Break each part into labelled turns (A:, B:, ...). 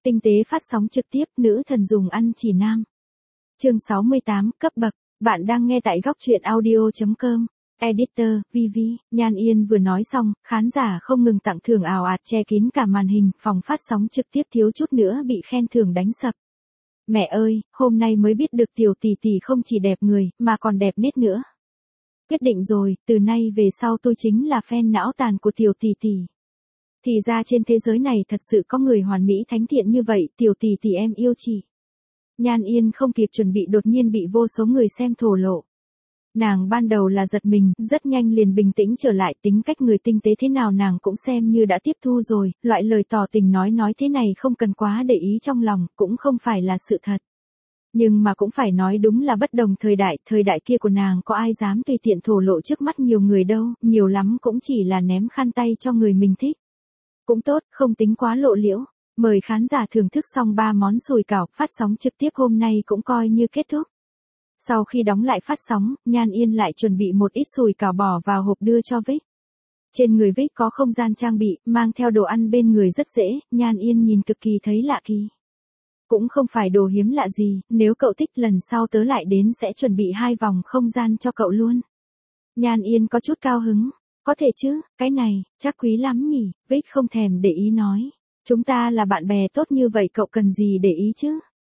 A: Tinh tế phát sóng trực tiếp, nữ thần dùng ăn chỉ nam. Chương 68, cấp bậc. Bạn đang nghe tại góc truyện audio.com. Editor, VV, Nhan Yên vừa nói xong, khán giả không ngừng tặng thưởng ào ạt che kín cả màn hình, phòng phát sóng trực tiếp thiếu chút nữa bị khen thưởng đánh sập. Mẹ ơi, hôm nay mới biết được tiểu tỷ tỷ không chỉ đẹp người, mà còn đẹp nết nữa. Quyết định rồi, từ nay về sau tôi chính là fan não tàn của tiểu tỷ tỷ. Thì ra trên thế giới này thật sự có người hoàn mỹ thánh thiện như vậy, tiểu tỷ tỷ em yêu chị. Nhan Yên không kịp chuẩn bị đột nhiên bị vô số người xem thổ lộ. Nàng ban đầu là giật mình, rất nhanh liền bình tĩnh trở lại, tính cách người tinh tế thế nào nàng cũng xem như đã tiếp thu rồi, loại lời tỏ tình nói thế này không cần quá để ý trong lòng, cũng không phải là sự thật. Nhưng mà cũng phải nói đúng là bất đồng thời đại kia của nàng có ai dám tùy tiện thổ lộ trước mắt nhiều người đâu, nhiều lắm cũng chỉ là ném khăn tay cho người mình thích. Cũng tốt, không tính quá lộ liễu. Mời khán giả thưởng thức xong 3 món sủi cảo, phát sóng trực tiếp hôm nay cũng coi như kết thúc. Sau khi đóng lại phát sóng, Nhan Yên lại chuẩn bị một ít sủi cảo bỏ vào hộp đưa cho Vic. Trên người Vic có không gian trang bị, mang theo đồ ăn bên người rất dễ, Nhan Yên nhìn cực kỳ thấy lạ kỳ. Cũng không phải đồ hiếm lạ gì, nếu cậu thích lần sau tớ lại đến sẽ chuẩn bị 2 vòng không gian cho cậu luôn. Nhan Yên có chút cao hứng. Có thể chứ, cái này, chắc quý lắm nhỉ, Vic không thèm để ý nói. Chúng ta là bạn bè tốt như vậy cậu cần gì để ý chứ?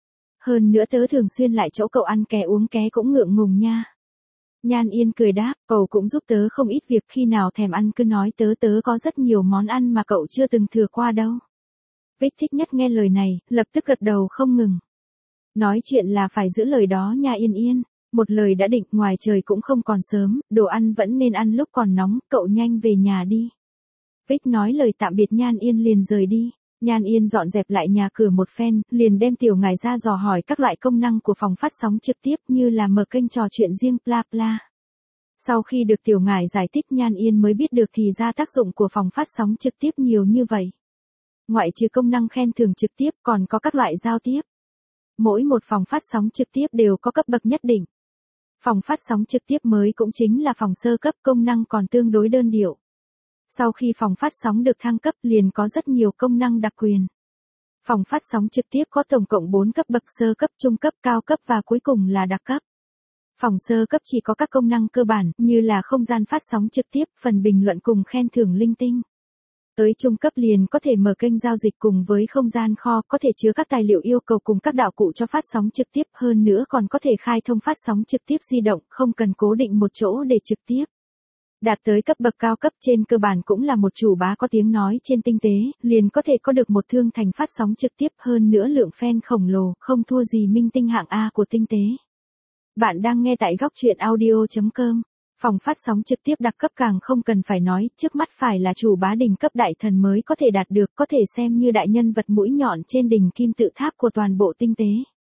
A: Hơn nữa tớ thường xuyên lại chỗ cậu ăn ké uống ké cũng ngượng ngùng nha. Nhan Yên cười đáp, cậu cũng giúp tớ không ít việc, khi nào thèm ăn cứ nói tớ có rất nhiều món ăn mà cậu chưa từng thử qua đâu. Vic thích nhất nghe lời này, lập tức gật đầu không ngừng. Nói chuyện là phải giữ lời đó nha Yên Yên. Một lời đã định, ngoài trời cũng không còn sớm, đồ ăn vẫn nên ăn lúc còn nóng, cậu nhanh về nhà đi. Vic nói lời tạm biệt Nhan Yên liền rời đi. Nhan Yên dọn dẹp lại nhà cửa một phen, liền đem tiểu ngải ra dò hỏi các loại công năng của phòng phát sóng trực tiếp như là mở kênh trò chuyện riêng bla bla. Sau khi được tiểu ngải giải thích Nhan Yên mới biết được thì ra tác dụng của phòng phát sóng trực tiếp nhiều như vậy. Ngoại trừ công năng khen thưởng trực tiếp còn có các loại giao tiếp. Mỗi một phòng phát sóng trực tiếp đều có cấp bậc nhất định. Phòng phát sóng trực tiếp mới cũng chính là phòng sơ cấp, công năng còn tương đối đơn điệu. Sau khi phòng phát sóng được thăng cấp liền có rất nhiều công năng đặc quyền. Phòng phát sóng trực tiếp có tổng cộng 4 cấp bậc: sơ cấp, trung cấp, cao cấp và cuối cùng là đặc cấp. Phòng sơ cấp chỉ có các công năng cơ bản như là không gian phát sóng trực tiếp, phần bình luận cùng khen thưởng linh tinh. Tới trung cấp liền có thể mở kênh giao dịch cùng với không gian kho, có thể chứa các tài liệu yêu cầu cùng các đạo cụ cho phát sóng trực tiếp, hơn nữa còn có thể khai thông phát sóng trực tiếp di động, không cần cố định một chỗ để trực tiếp. Đạt tới cấp bậc cao cấp trên cơ bản cũng là một chủ bá có tiếng nói trên tinh tế, liền có thể có được một thương thành phát sóng trực tiếp, hơn nữa lượng fan khổng lồ, không thua gì minh tinh hạng A của tinh tế. Bạn đang nghe tại góc truyện audio.com. Phòng phát sóng trực tiếp đặc cấp càng không cần phải nói, trước mắt phải là chủ bá đỉnh cấp đại thần mới có thể đạt được, có thể xem như đại nhân vật mũi nhọn trên đỉnh kim tự tháp của toàn bộ tinh tế.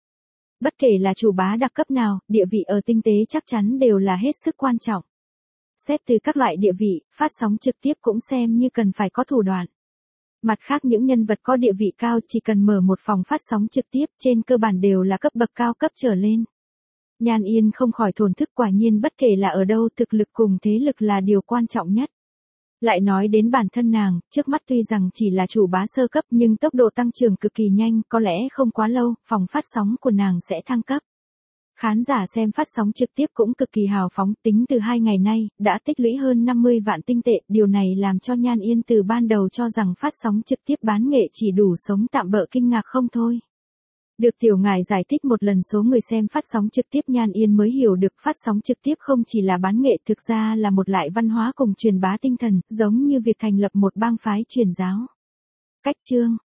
A: Bất kể là chủ bá đặc cấp nào, địa vị ở tinh tế chắc chắn đều là hết sức quan trọng. Xét từ các loại địa vị, phát sóng trực tiếp cũng xem như cần phải có thủ đoạn. Mặt khác những nhân vật có địa vị cao chỉ cần mở một phòng phát sóng trực tiếp trên cơ bản đều là cấp bậc cao cấp trở lên. Nhan Yên không khỏi thổn thức, quả nhiên bất kể là ở đâu thực lực cùng thế lực là điều quan trọng nhất. Lại nói đến bản thân nàng, trước mắt tuy rằng chỉ là chủ bá sơ cấp nhưng tốc độ tăng trưởng cực kỳ nhanh, có lẽ không quá lâu, phòng phát sóng của nàng sẽ thăng cấp. Khán giả xem phát sóng trực tiếp cũng cực kỳ hào phóng, tính từ 2 ngày nay, đã tích lũy hơn 50 vạn tinh tệ, điều này làm cho Nhan Yên từ ban đầu cho rằng phát sóng trực tiếp bán nghệ chỉ đủ sống tạm bợ kinh ngạc không thôi. Được tiểu ngải giải thích một lần số người xem phát sóng trực tiếp, Nhan Yên mới hiểu được phát sóng trực tiếp không chỉ là bán nghệ, thực ra là một loại văn hóa cùng truyền bá tinh thần, giống như việc thành lập một bang phái truyền giáo. Cách chương